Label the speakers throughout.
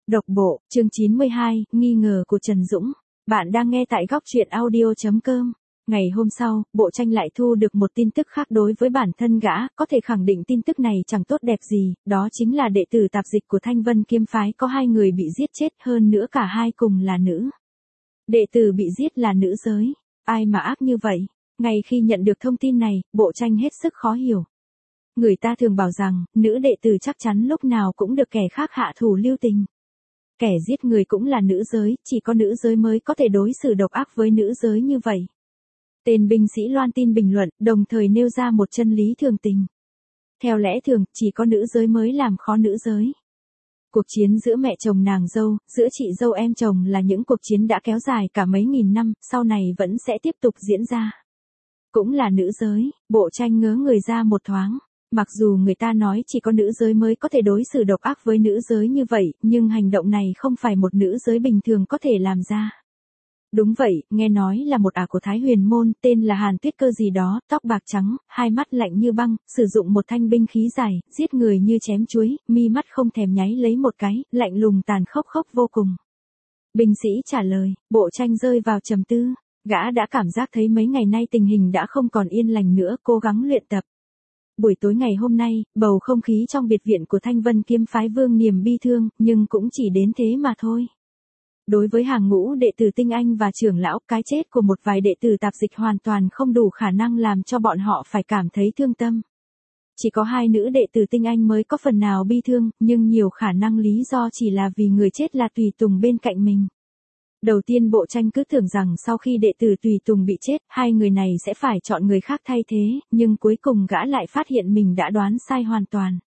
Speaker 1: Độc bộ, chương 92, nghi ngờ của Trần Dũng. Bạn đang nghe tại góc truyện audio.com. Ngày hôm sau, Bộ Tranh lại thu được một tin tức khác đối với bản thân gã, có thể khẳng định tin tức này chẳng tốt đẹp gì, đó chính là đệ tử tạp dịch của Thanh Vân Kiếm Phái có 2 người bị giết chết, hơn nữa cả hai cùng là nữ. Đệ tử bị giết là nữ giới, ai mà ác như vậy? Ngay khi nhận được thông tin này, Bộ Tranh hết sức khó hiểu. Người ta thường bảo rằng, nữ đệ tử chắc chắn lúc nào cũng được kẻ khác hạ thủ lưu tình. Kẻ giết người cũng là nữ giới, chỉ có nữ giới mới có thể đối xử độc ác với nữ giới như vậy. Tên binh sĩ loan tin bình luận, đồng thời nêu ra một chân lý thường tình. Theo lẽ thường, chỉ có nữ giới mới làm khó nữ giới. Cuộc chiến giữa mẹ chồng nàng dâu, giữa chị dâu em chồng là những cuộc chiến đã kéo dài cả mấy nghìn năm, sau này vẫn sẽ tiếp tục diễn ra. Cũng là nữ giới, Bộ Tranh ngớ người ra một thoáng. Mặc dù người ta nói chỉ có nữ giới mới có thể đối xử độc ác với nữ giới như vậy, nhưng hành động này không phải một nữ giới bình thường có thể làm ra. Đúng vậy, nghe nói là một ả của Thái Huyền Môn, tên là Hàn Tuyết Cơ gì đó, tóc bạc trắng, hai mắt lạnh như băng, sử dụng một thanh binh khí dài, giết người như chém chuối, mi mắt không thèm nháy lấy một cái, lạnh lùng tàn khốc vô cùng. Binh sĩ trả lời, Bộ Tranh rơi vào trầm tư, gã đã cảm giác thấy mấy ngày nay tình hình đã không còn yên lành nữa, cố gắng luyện tập. Buổi tối ngày hôm nay, bầu không khí trong biệt viện của Thanh Vân Kiếm Phái vương niềm bi thương, nhưng cũng chỉ đến thế mà thôi. Đối với hàng ngũ đệ tử tinh anh và trưởng lão, cái chết của một vài đệ tử tạp dịch hoàn toàn không đủ khả năng làm cho bọn họ phải cảm thấy thương tâm. Chỉ có 2 nữ đệ tử tinh anh mới có phần nào bi thương, nhưng nhiều khả năng lý do chỉ là vì người chết là tùy tùng bên cạnh mình. Đầu tiên Bộ Tranh cứ tưởng rằng sau khi đệ tử tùy tùng bị chết, 2 người này sẽ phải chọn người khác thay thế, nhưng cuối cùng gã lại phát hiện mình đã đoán sai hoàn toàn.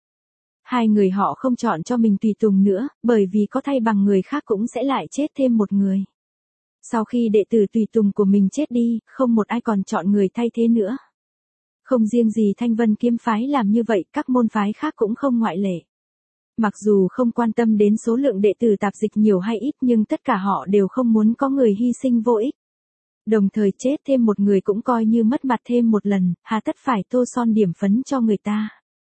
Speaker 1: 2 người họ không chọn cho mình tùy tùng nữa, bởi vì có thay bằng người khác cũng sẽ lại chết thêm một người. Sau khi đệ tử tùy tùng của mình chết đi, không một ai còn chọn người thay thế nữa. Không riêng gì Thanh Vân Kiếm Phái làm như vậy, các môn phái khác cũng không ngoại lệ. Mặc dù không quan tâm đến số lượng đệ tử tạp dịch nhiều hay ít nhưng tất cả họ đều không muốn có người hy sinh vô ích. Đồng thời chết thêm một người cũng coi như mất mặt thêm một lần, hà tất phải tô son điểm phấn cho người ta.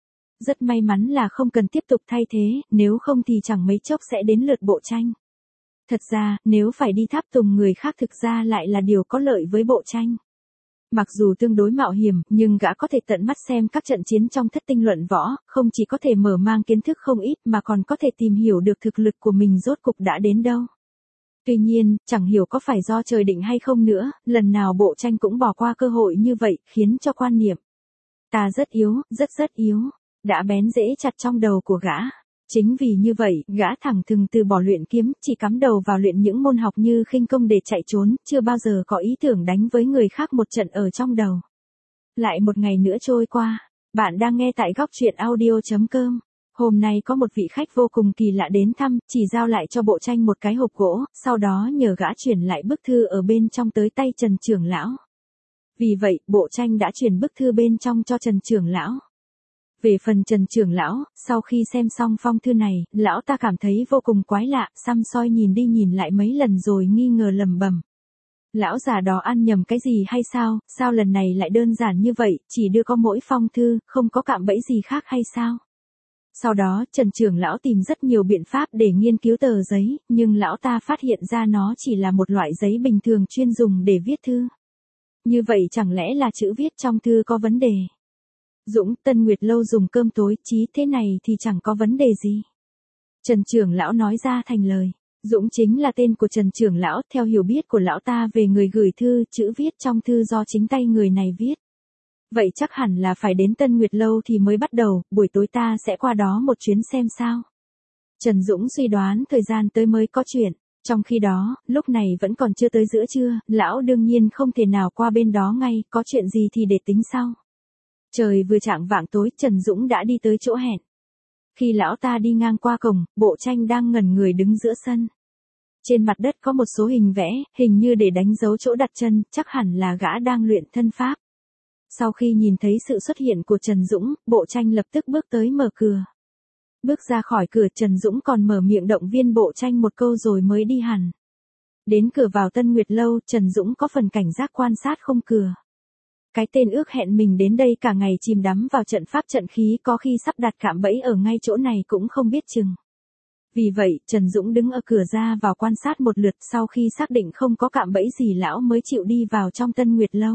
Speaker 1: Rất may mắn là không cần tiếp tục thay thế, nếu không thì chẳng mấy chốc sẽ đến lượt Bộ Tranh. Thật ra, nếu phải đi tháp tùng người khác thực ra lại là điều có lợi với Bộ Tranh. Mặc dù tương đối mạo hiểm, nhưng gã có thể tận mắt xem các trận chiến trong thất tinh luận võ, không chỉ có thể mở mang kiến thức không ít mà còn có thể tìm hiểu được thực lực của mình rốt cục đã đến đâu. Tuy nhiên, chẳng hiểu có phải do trời định hay không nữa, lần nào Bộ Tranh cũng bỏ qua cơ hội như vậy, khiến cho quan niệm ta rất yếu, rất yếu, đã bén rễ chặt trong đầu của gã. Chính vì như vậy, gã thẳng thừng từ bỏ luyện kiếm, chỉ cắm đầu vào luyện những môn học như khinh công để chạy trốn, chưa bao giờ có ý tưởng đánh với người khác một trận ở trong đầu. Lại một ngày nữa trôi qua, bạn đang nghe tại góc truyện audio.com. Hôm nay có một vị khách vô cùng kỳ lạ đến thăm, chỉ giao lại cho Bộ Tranh một cái hộp gỗ, sau đó nhờ gã chuyển lại bức thư ở bên trong tới tay Trần trưởng lão. Vì vậy, Bộ Tranh đã chuyển bức thư bên trong cho Trần trưởng lão. Về phần Trần trưởng lão, sau khi xem xong phong thư này, lão ta cảm thấy vô cùng quái lạ, săm soi nhìn đi nhìn lại mấy lần rồi nghi ngờ lẩm bẩm. Lão già đó ăn nhầm cái gì hay sao lần này lại đơn giản như vậy, chỉ đưa có mỗi phong thư, không có cạm bẫy gì khác hay sao? Sau đó, Trần trưởng lão tìm rất nhiều biện pháp để nghiên cứu tờ giấy, nhưng lão ta phát hiện ra nó chỉ là một loại giấy bình thường chuyên dùng để viết thư. Như vậy chẳng lẽ là chữ viết trong thư có vấn đề? Dũng, Tân Nguyệt Lâu dùng cơm tối, chí thế này thì chẳng có vấn đề gì. Trần trưởng lão nói ra thành lời. Dũng chính là tên của Trần trưởng lão, theo hiểu biết của lão ta về người gửi thư, chữ viết trong thư do chính tay người này viết. Vậy chắc hẳn là phải đến Tân Nguyệt Lâu thì mới bắt đầu, buổi tối ta sẽ qua đó một chuyến xem sao. Trần Dũng suy đoán thời gian tới mới có chuyện. Trong khi đó, lúc này vẫn còn chưa tới giữa trưa, lão đương nhiên không thể nào qua bên đó ngay, có chuyện gì thì để tính sau. Trời vừa chạng vạng tối, Trần Dũng đã đi tới chỗ hẹn. Khi lão ta đi ngang qua cổng, Bộ Tranh đang ngẩn người đứng giữa sân. Trên mặt đất có một số hình vẽ, hình như để đánh dấu chỗ đặt chân, chắc hẳn là gã đang luyện thân pháp. Sau khi nhìn thấy sự xuất hiện của Trần Dũng, Bộ Tranh lập tức bước tới mở cửa. Bước ra khỏi cửa, Trần Dũng còn mở miệng động viên Bộ Tranh một câu rồi mới đi hẳn. Đến cửa vào Tân Nguyệt Lâu, Trần Dũng có phần cảnh giác quan sát khung cửa. Cái tên ước hẹn mình đến đây cả ngày chìm đắm vào trận pháp trận khí có khi sắp đặt cạm bẫy ở ngay chỗ này cũng không biết chừng. Vì vậy, Trần Dũng đứng ở cửa ra vào quan sát một lượt, sau khi xác định không có cạm bẫy gì lão mới chịu đi vào trong Tân Nguyệt Lâu.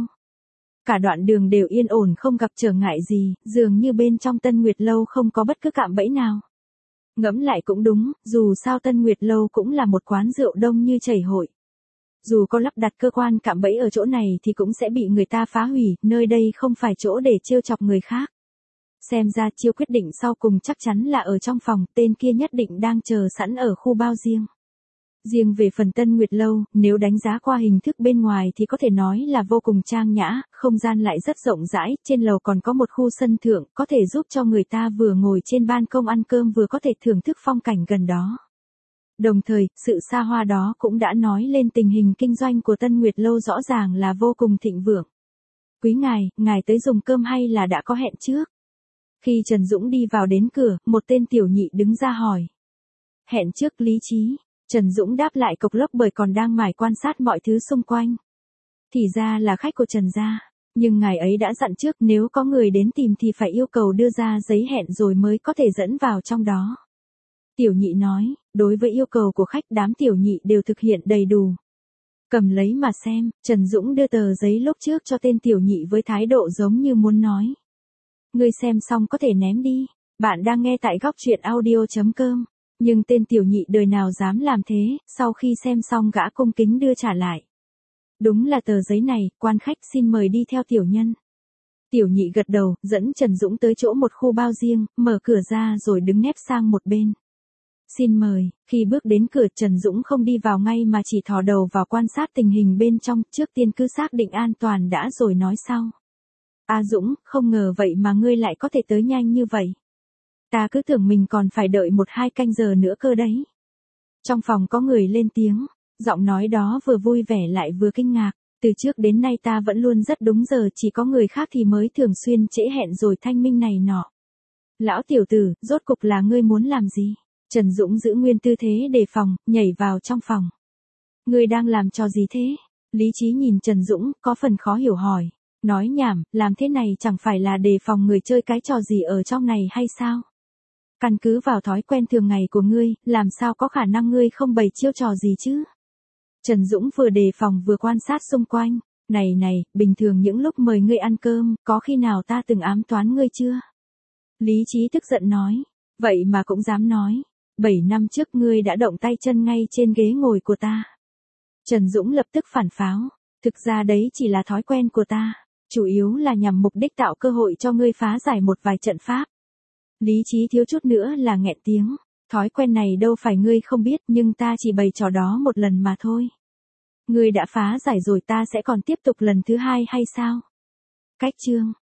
Speaker 1: Cả đoạn đường đều yên ổn không gặp trở ngại gì, dường như bên trong Tân Nguyệt Lâu không có bất cứ cạm bẫy nào. Ngẫm lại cũng đúng, dù sao Tân Nguyệt Lâu cũng là một quán rượu đông như chảy hội. Dù có lắp đặt cơ quan cạm bẫy ở chỗ này thì cũng sẽ bị người ta phá hủy, nơi đây không phải chỗ để trêu chọc người khác. Xem ra chiêu quyết định sau cùng chắc chắn là ở trong phòng, tên kia nhất định đang chờ sẵn ở khu bao riêng. Riêng về phần Tân Nguyệt Lâu, nếu đánh giá qua hình thức bên ngoài thì có thể nói là vô cùng trang nhã, không gian lại rất rộng rãi, trên lầu còn có một khu sân thượng, có thể giúp cho người ta vừa ngồi trên ban công ăn cơm vừa có thể thưởng thức phong cảnh gần đó. Đồng thời, sự xa hoa đó cũng đã nói lên tình hình kinh doanh của Tân Nguyệt Lâu rõ ràng là vô cùng thịnh vượng. Quý ngài tới dùng cơm hay là đã có hẹn trước? Khi Trần Dũng đi vào đến cửa, một tên tiểu nhị đứng ra hỏi. Hẹn trước Lý Trí. Trần Dũng đáp lại cộc lốc bởi còn đang mải quan sát mọi thứ xung quanh. Thì ra là khách của Trần gia, nhưng ngài ấy đã dặn trước nếu có người đến tìm thì phải yêu cầu đưa ra giấy hẹn rồi mới có thể dẫn vào trong đó. Tiểu nhị nói, đối với yêu cầu của khách đám tiểu nhị đều thực hiện đầy đủ. Cầm lấy mà xem, Trần Dũng đưa tờ giấy lúc trước cho tên tiểu nhị với thái độ giống như muốn nói. Ngươi xem xong có thể ném đi, bạn đang nghe tại góc truyện audio.com. Nhưng tên tiểu nhị đời nào dám làm thế, sau khi xem xong gã cung kính đưa trả lại. Đúng là tờ giấy này, quan khách xin mời đi theo tiểu nhân. Tiểu nhị gật đầu, dẫn Trần Dũng tới chỗ một khu bao riêng, mở cửa ra rồi đứng nép sang một bên. Xin mời, khi bước đến cửa Trần Dũng không đi vào ngay mà chỉ thò đầu vào quan sát tình hình bên trong, trước tiên cứ xác định an toàn đã rồi nói sau. Dũng, không ngờ vậy mà ngươi lại có thể tới nhanh như vậy. Ta cứ tưởng mình còn phải đợi 1-2 canh giờ nữa cơ đấy. Trong phòng có người lên tiếng, giọng nói đó vừa vui vẻ lại vừa kinh ngạc. Từ trước đến nay ta vẫn luôn rất đúng giờ, chỉ có người khác thì mới thường xuyên trễ hẹn rồi thanh minh này nọ. Lão tiểu tử, rốt cục là ngươi muốn làm gì? Trần Dũng giữ nguyên tư thế đề phòng, nhảy vào trong phòng. Ngươi đang làm trò gì thế? Lý Trí nhìn Trần Dũng, có phần khó hiểu hỏi. Nói nhảm, làm thế này chẳng phải là đề phòng người chơi cái trò gì ở trong này hay sao? Căn cứ vào thói quen thường ngày của ngươi, làm sao có khả năng ngươi không bày chiêu trò gì chứ? Trần Dũng vừa đề phòng vừa quan sát xung quanh. Này, bình thường những lúc mời ngươi ăn cơm, có khi nào ta từng ám toán ngươi chưa? Lý Trí tức giận nói. Vậy mà cũng dám nói. 7 năm trước ngươi đã động tay chân ngay trên ghế ngồi của ta. Trần Dũng lập tức phản pháo. Thực ra đấy chỉ là thói quen của ta. Chủ yếu là nhằm mục đích tạo cơ hội cho ngươi phá giải một vài trận pháp. Lý Trí thiếu chút nữa là nghẹn tiếng. Thói quen này đâu phải ngươi không biết, nhưng ta chỉ bày trò đó một lần mà thôi. Ngươi đã phá giải rồi, ta sẽ còn tiếp tục lần thứ 2 hay sao? Cách chương.